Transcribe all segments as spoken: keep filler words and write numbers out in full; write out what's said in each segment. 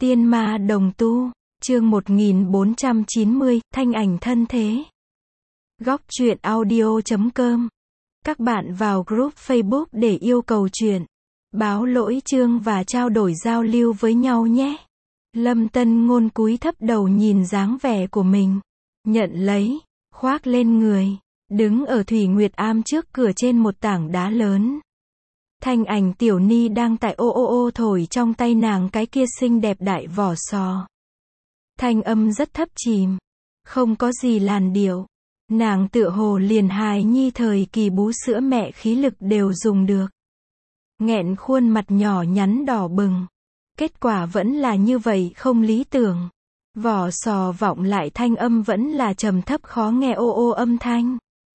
Tiên ma đồng tu, chương một nghìn bốn trăm chín mươi, thanh ảnh thân thế. Góc truyện audio chấm com. Các bạn vào group Facebook để yêu cầu truyện, báo lỗi chương và trao đổi giao lưu với nhau nhé. Lâm Tân Ngôn cúi thấp đầu nhìn dáng vẻ của mình, nhận lấy, khoác lên người, đứng ở Thủy Nguyệt Am trước cửa trên một tảng đá lớn. Thanh ảnh tiểu ni đang tại ô ô ô thổi trong tay nàng cái kia xinh đẹp đại vỏ sò. Thanh âm rất thấp chìm, không có gì làn điệu. Nàng tựa hồ liền hài nhi thời kỳ bú sữa mẹ khí lực đều dùng được. Nghẹn khuôn mặt nhỏ nhắn đỏ bừng. Kết quả vẫn là như vậy không lý tưởng. Vỏ sò vọng lại thanh âm vẫn là trầm thấp khó nghe ô ô âm thanh.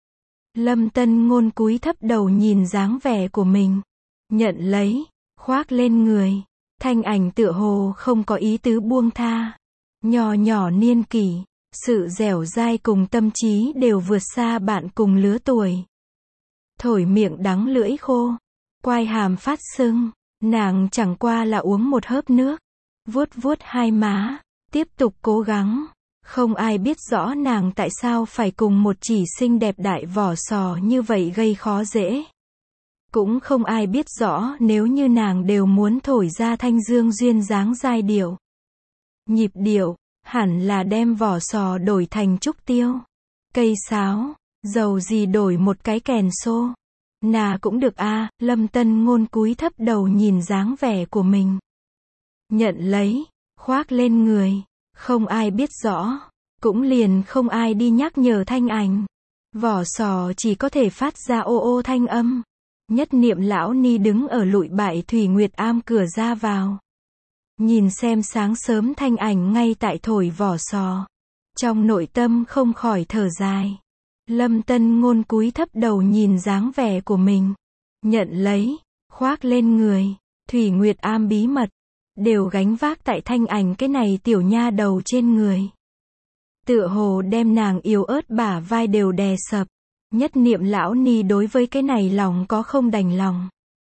Lâm Tân Ngôn cúi thấp đầu nhìn dáng vẻ của mình, nhận lấy, khoác lên người. Thanh ảnh tựa hồ không có ý tứ buông tha. Nhỏ nhỏ niên kỷ, sự dẻo dai cùng tâm trí đều vượt xa bạn cùng lứa tuổi. Thổi miệng đắng lưỡi khô, quai hàm phát sưng, nàng chẳng qua là uống một hớp nước, vuốt vuốt hai má, tiếp tục cố gắng. Không ai biết rõ nàng tại sao phải cùng một chỉ xinh đẹp đại vỏ sò như vậy gây khó dễ. Cũng không ai biết rõ nếu như nàng đều muốn thổi ra thanh dương duyên dáng giai điệu. Nhịp điệu, hẳn là đem vỏ sò đổi thành trúc tiêu, cây sáo, dầu gì đổi một cái kèn xô. Nà cũng được a. À, Lâm Tân Ngôn cúi thấp đầu nhìn dáng vẻ của mình, nhận lấy, khoác lên người. Không ai biết rõ, cũng liền không ai đi nhắc nhở thanh ảnh. Vỏ sò chỉ có thể phát ra ô ô thanh âm. Nhất niệm lão ni đứng ở lụi bại Thủy Nguyệt Am cửa ra vào, nhìn xem sáng sớm thanh ảnh ngay tại thổi vỏ sò, trong nội tâm không khỏi thở dài. Lâm Tân Ngôn cúi thấp đầu nhìn dáng vẻ của mình, nhận lấy, khoác lên người. Thủy Nguyệt Am bí mật đều gánh vác tại thanh ảnh cái này tiểu nha đầu trên người, tựa hồ đem nàng yếu ớt bả vai đều đè sập. Nhất niệm lão ni đối với cái này lòng có không đành lòng,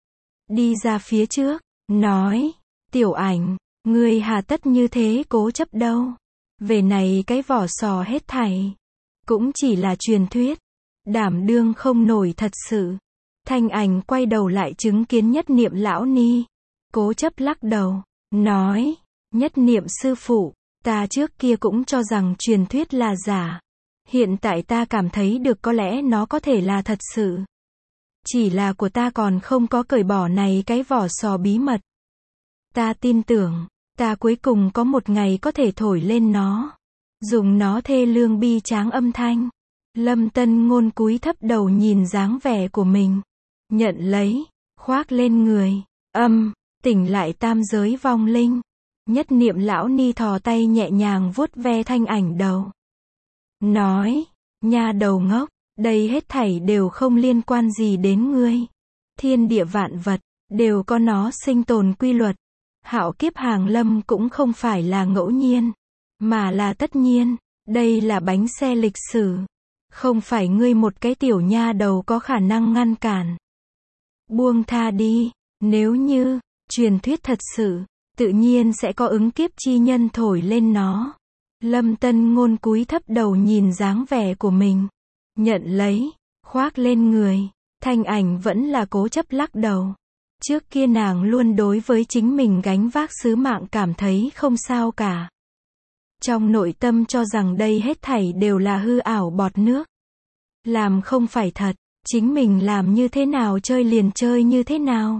đi ra phía trước, nói, tiểu ảnh, ngươi hà tất như thế cố chấp đâu. Về này cái vỏ sò hết thảy cũng chỉ là truyền thuyết, đảm đương không nổi thật sự. Thanh ảnh quay đầu lại chứng kiến nhất niệm lão ni, cố chấp lắc đầu, nói, nhất niệm sư phụ, ta trước kia cũng cho rằng truyền thuyết là giả. Hiện tại ta cảm thấy được có lẽ nó có thể là thật sự. Chỉ là của ta còn không có cởi bỏ này cái vỏ sò bí mật. Ta tin tưởng, ta cuối cùng có một ngày có thể thổi lên nó, dùng nó thê lương bi tráng âm thanh. Lâm Tân Ngôn cúi thấp đầu nhìn dáng vẻ của mình, nhận lấy, khoác lên người. Âm, tỉnh lại tam giới vong linh. Nhất niệm lão ni thò tay nhẹ nhàng vuốt ve thanh ảnh đầu, nói, nha đầu ngốc, đây hết thảy đều không liên quan gì đến ngươi. Thiên địa vạn vật đều có nó sinh tồn quy luật. Hạo kiếp hàng lâm cũng không phải là ngẫu nhiên, mà là tất nhiên. Đây là bánh xe lịch sử, không phải ngươi một cái tiểu nha đầu có khả năng ngăn cản. Buông tha đi, nếu như truyền thuyết thật sự, tự nhiên sẽ có ứng kiếp chi nhân thổi lên nó. Lâm Tân Ngôn cúi thấp đầu nhìn dáng vẻ của mình, nhận lấy, khoác lên người. Thanh ảnh vẫn là cố chấp lắc đầu. Trước kia nàng luôn đối với chính mình gánh vác sứ mạng cảm thấy không sao cả. Trong nội tâm cho rằng đây hết thảy đều là hư ảo bọt nước. Làm không phải thật, chính mình làm như thế nào chơi liền chơi như thế nào.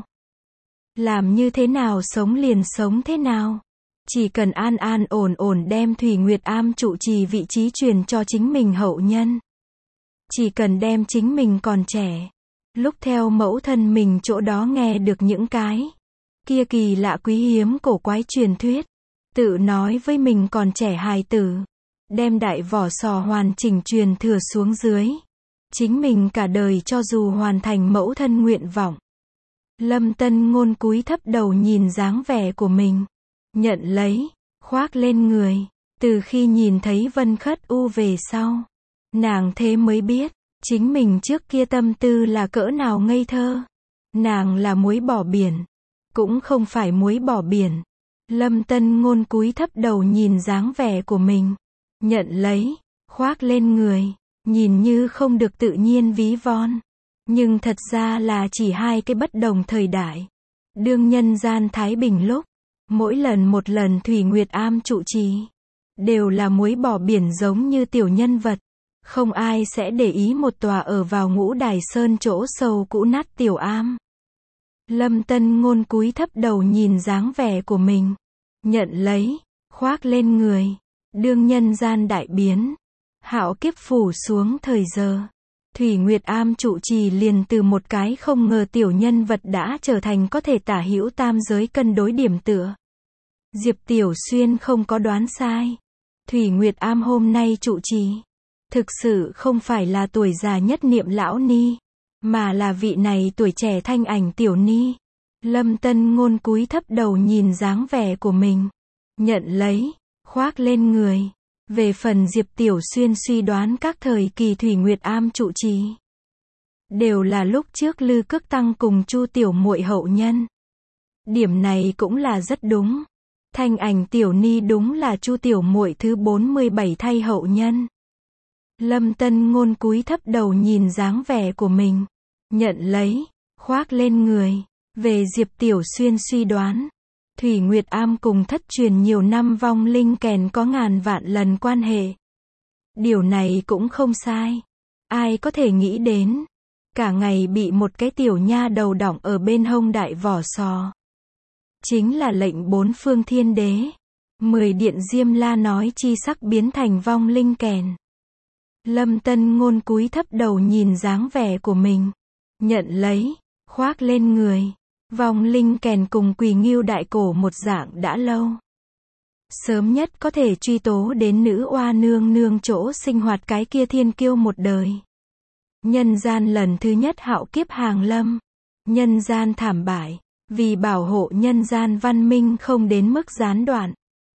Làm như thế nào sống liền sống thế nào. Chỉ cần an an ổn ổn đem Thủy Nguyệt Am trụ trì vị trí truyền cho chính mình hậu nhân. Chỉ cần đem chính mình còn trẻ, lúc theo mẫu thân mình chỗ đó nghe được những cái kia kỳ lạ quý hiếm cổ quái truyền thuyết, tự nói với mình còn trẻ hài tử, đem đại vỏ sò hoàn chỉnh truyền thừa xuống dưới. Chính mình cả đời cho dù hoàn thành mẫu thân nguyện vọng. Lâm Tân Ngôn cúi thấp đầu nhìn dáng vẻ của mình, nhận lấy, khoác lên người. Từ khi nhìn thấy Vân Khất U về sau, nàng thế mới biết, chính mình trước kia tâm tư là cỡ nào ngây thơ. Nàng là muối bỏ biển, cũng không phải muối bỏ biển. Lâm Tân Ngôn cúi thấp đầu nhìn dáng vẻ của mình. Nhận lấy, khoác lên người, nhìn như không được tự nhiên ví von. Nhưng thật ra là chỉ hai cái bất đồng thời đại. Đương nhân gian Thái Bình lúc, mỗi lần một lần Thủy Nguyệt Am trụ trì, đều là muối bỏ biển giống như tiểu nhân vật. Không ai sẽ để ý một tòa ở vào Ngũ Đài Sơn chỗ sâu cũ nát tiểu am. Lâm Tân Ngôn cúi thấp đầu nhìn dáng vẻ của mình. Nhận lấy, khoác lên người. Đương nhân gian đại biến. Hạo kiếp phủ xuống thời giờ. Thủy Nguyệt Am trụ trì liền từ một cái không ngờ tiểu nhân vật đã trở thành có thể tả hữu tam giới cân đối điểm tựa. Diệp Tiểu Xuyên không có đoán sai. Thủy Nguyệt Am hôm nay trụ trì, thực sự không phải là tuổi già nhất Niệm lão ni, mà là vị này tuổi trẻ thanh ảnh tiểu ni. Lâm Tân Ngôn cúi thấp đầu nhìn dáng vẻ của mình. Nhận lấy, khoác lên người. Về phần Diệp Tiểu Xuyên suy đoán các thời kỳ Thủy Nguyệt Am trụ trì, đều là lúc trước Lư Cước Tăng cùng Chu Tiểu Muội hậu nhân. Điểm này cũng là rất đúng. Thanh ảnh tiểu ni đúng là Chu Tiểu Muội thứ bốn mươi bảy thay hậu nhân. Lâm Tân Ngôn cúi thấp đầu nhìn dáng vẻ của mình. Nhận lấy, khoác lên người. Về Diệp Tiểu Xuyên suy đoán, Thủy Nguyệt Am cùng thất truyền nhiều năm vong linh kèn có ngàn vạn lần quan hệ. Điều này cũng không sai. Ai có thể nghĩ đến, cả ngày bị một cái tiểu nha đầu đỏng ở bên hông đại vỏ sò. Chính là lệnh bốn phương thiên đế. Mười điện Diêm La nói chi sắc biến thành vong linh kèn. Lâm Tân Ngôn cúi thấp đầu nhìn dáng vẻ của mình. Nhận lấy, khoác lên người. Vong linh kèn cùng Quỳ Ngưu đại cổ một dạng đã lâu. Sớm nhất có thể truy tố đến nữ oa nương nương chỗ sinh hoạt cái kia thiên kiêu một đời. Nhân gian lần thứ nhất hạo kiếp hàng lâm. Nhân gian thảm bại. Vì bảo hộ nhân gian văn minh không đến mức gián đoạn.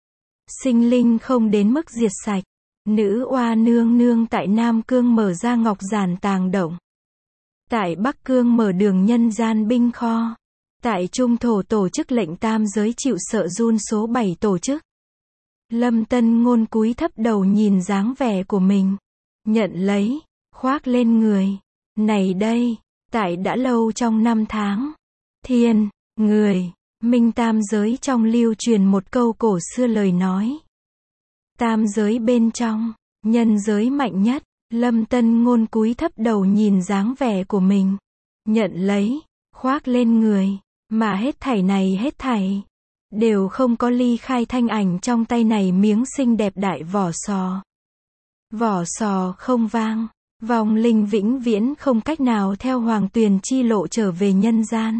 Sinh linh không đến mức diệt sạch. Nữ oa nương nương tại Nam Cương mở ra ngọc giản tàng động. Tại Bắc Cương mở đường nhân gian binh kho. Tại Trung Thổ tổ chức lệnh tam giới chịu sợ run số bảy tổ chức. Lâm Tân Ngôn cúi thấp đầu nhìn dáng vẻ của mình. Nhận lấy, khoác lên người. Này đây, tại đã lâu trong năm tháng. Thiên, người, minh tam giới trong lưu truyền một câu cổ xưa lời nói. Tam giới bên trong, nhân giới mạnh nhất. Lâm Tân Ngôn cúi thấp đầu nhìn dáng vẻ của mình. Nhận lấy, khoác lên người. Mà hết thảy này hết thảy, đều không có ly khai thanh ảnh trong tay này miếng xinh đẹp đại vỏ sò. Vỏ sò không vang, vong linh vĩnh viễn không cách nào theo hoàng tuyền chi lộ trở về nhân gian.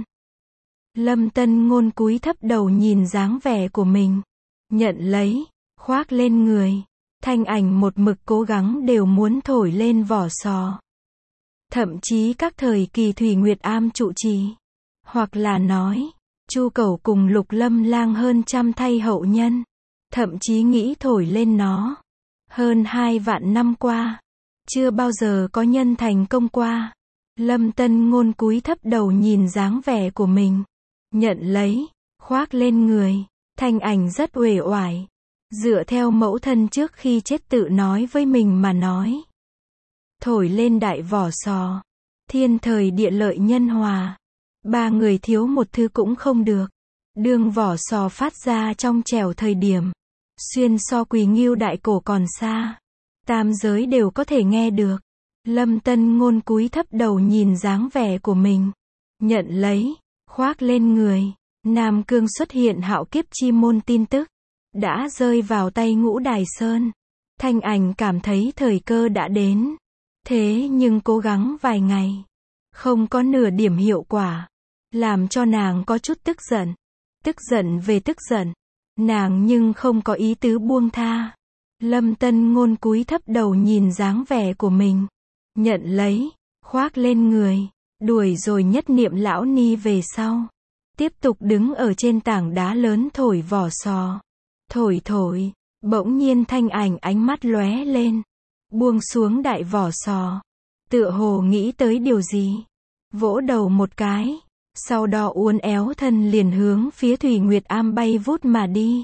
Lâm Tân Ngôn cúi thấp đầu nhìn dáng vẻ của mình. Nhận lấy, khoác lên người. Thanh ảnh một mực cố gắng đều muốn thổi lên vỏ sò. Thậm chí các thời kỳ Thủy Nguyệt Am trụ trì. Hoặc là nói, Chu Cẩu cùng Lục Lâm Lang hơn trăm thay hậu nhân. Thậm chí nghĩ thổi lên nó. Hơn hai vạn năm qua. Chưa bao giờ có nhân thành công qua. Lâm Tân Ngôn cúi thấp đầu nhìn dáng vẻ của mình. Nhận lấy, khoác lên người. Thanh ảnh rất uể oải. Dựa theo mẫu thân trước khi chết tự nói với mình mà nói. Thổi lên đại vỏ sò. Thiên thời địa lợi nhân hòa. Ba người thiếu một thứ cũng không được. Đương vỏ sò phát ra trong trẻo thời điểm. Xuyên so Quỳ Ngưu đại cổ còn xa. Tam giới đều có thể nghe được. Lâm Tân Ngôn cúi thấp đầu nhìn dáng vẻ của mình. Nhận lấy, khoác lên người. Nam Cương xuất hiện hạo kiếp chi môn tin tức. Đã rơi vào tay Ngũ Đài Sơn. Thanh ảnh cảm thấy thời cơ đã đến. Thế nhưng cố gắng vài ngày. Không có nửa điểm hiệu quả. Làm cho nàng có chút tức giận. Tức giận về tức giận. Nàng nhưng không có ý tứ buông tha. Lâm Tân Ngôn cúi thấp đầu nhìn dáng vẻ của mình. Nhận lấy, khoác lên người. Đuổi rồi nhất Niệm lão ni về sau. Tiếp tục đứng ở trên tảng đá lớn thổi vỏ sò. Thổi thổi, bỗng nhiên thanh ảnh ánh mắt lóe lên. Buông xuống đại vỏ sò. Tựa hồ nghĩ tới điều gì. Vỗ đầu một cái. Sau đó uốn éo thân liền hướng phía Thủy Nguyệt Am bay vút mà đi.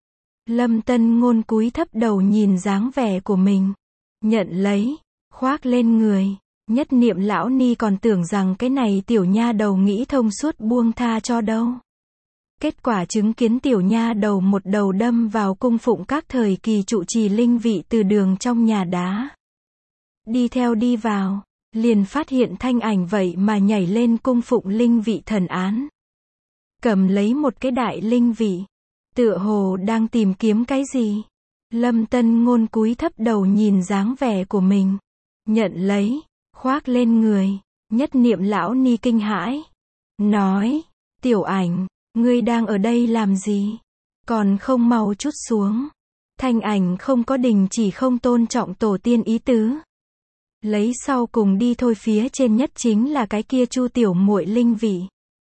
Lâm Tân Ngôn cúi thấp đầu nhìn dáng vẻ của mình. Nhận lấy, khoác lên người. Nhất Niệm lão ni còn tưởng rằng cái này tiểu nha đầu nghĩ thông suốt buông tha cho đâu. Kết quả chứng kiến tiểu nha đầu một đầu đâm vào cung phụng các thời kỳ trụ trì linh vị từ đường trong nhà đá. Đi theo đi vào, liền phát hiện Thanh Ảnh vậy mà nhảy lên cung phụng linh vị thần án. Cầm lấy một cái đại linh vị, tựa hồ đang tìm kiếm cái gì. Lâm Tân Ngôn cúi thấp đầu nhìn dáng vẻ của mình. Nhận lấy, khoác lên người. Nhất Niệm lão ni kinh hãi. Nói, Tiểu Ảnh, ngươi đang ở đây làm gì? Còn không mau chút xuống. Thanh Ảnh không có đình chỉ không tôn trọng tổ tiên ý tứ. Lấy sau cùng đi thôi, phía trên nhất chính là cái kia Chu tiểu muội linh vị.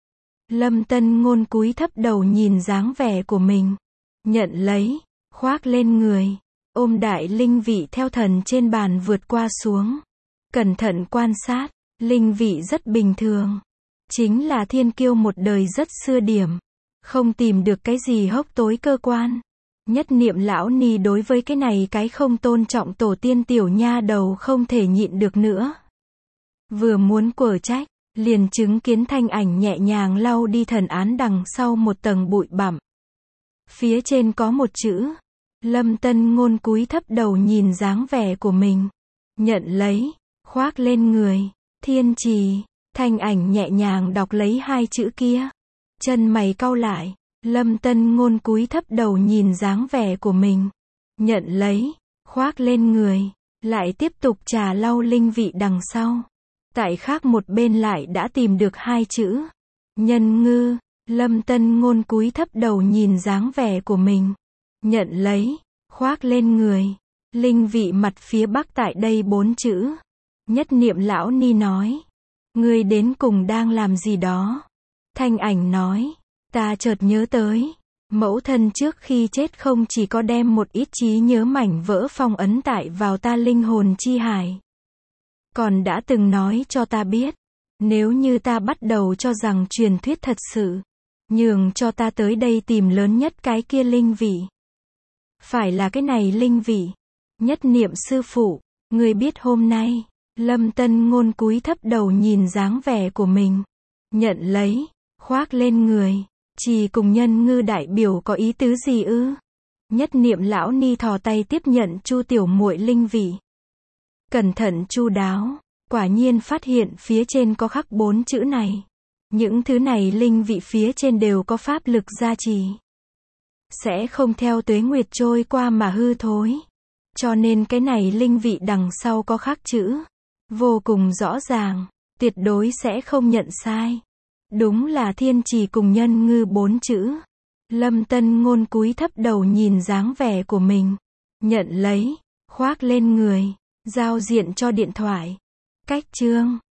Lâm Tân Ngôn cúi thấp đầu nhìn dáng vẻ của mình. Nhận lấy, khoác lên người. Ôm đại linh vị theo thần trên bàn vượt qua xuống. Cẩn thận quan sát, linh vị rất bình thường. Chính là thiên kiêu một đời rất xưa điểm. Không tìm được cái gì hốc tối cơ quan. Nhất Niệm lão ni đối với cái này cái không tôn trọng tổ tiên tiểu nha đầu không thể nhịn được nữa. Vừa muốn quở trách, liền chứng kiến Thanh Ảnh nhẹ nhàng lau đi thần án đằng sau một tầng bụi bặm. Phía trên có một chữ. Lâm Tân Ngôn cúi thấp đầu nhìn dáng vẻ của mình. Nhận lấy, khoác lên người. Thiên trì. Thanh Ảnh nhẹ nhàng đọc lấy hai chữ kia. Chân mày cau lại. Lâm Tân Ngôn cúi thấp đầu nhìn dáng vẻ của mình. Nhận lấy, khoác lên người. Lại tiếp tục trà lau linh vị đằng sau. Tại khác một bên lại đã tìm được hai chữ. Nhân ngư. Lâm Tân Ngôn cúi thấp đầu nhìn dáng vẻ của mình. Nhận lấy, khoác lên người. Linh vị mặt phía bắc tại đây bốn chữ. Nhất Niệm lão ni nói. Ngươi đến cùng đang làm gì đó? Thanh Ảnh nói. Ta chợt nhớ tới. Mẫu thân trước khi chết không chỉ có đem một ít trí nhớ mảnh vỡ phong ấn tại vào ta linh hồn chi hải. Còn đã từng nói cho ta biết. Nếu như ta bắt đầu cho rằng truyền thuyết thật sự. Nhường cho ta tới đây tìm lớn nhất cái kia linh vị. Phải là cái này linh vị. Nhất Niệm sư phụ, ngươi biết hôm nay. Lâm Tân Ngôn cúi thấp đầu nhìn dáng vẻ của mình. Nhận lấy, khoác lên người. Chỉ cùng nhân ngư đại biểu có ý tứ gì ư? Nhất Niệm lão ni thò tay tiếp nhận Chu tiểu muội linh vị. Cẩn thận chu đáo, quả nhiên phát hiện phía trên có khắc bốn chữ này. Những thứ này linh vị phía trên đều có pháp lực gia trì. Sẽ không theo tuế nguyệt trôi qua mà hư thối. Cho nên cái này linh vị đằng sau có khắc chữ. Vô cùng rõ ràng, tuyệt đối sẽ không nhận sai. Đúng là thiên trì cùng nhân ngư bốn chữ. Lâm Tân Ngôn cúi thấp đầu nhìn dáng vẻ của mình. Nhận lấy, khoác lên người, giao diện cho điện thoại. Cách chương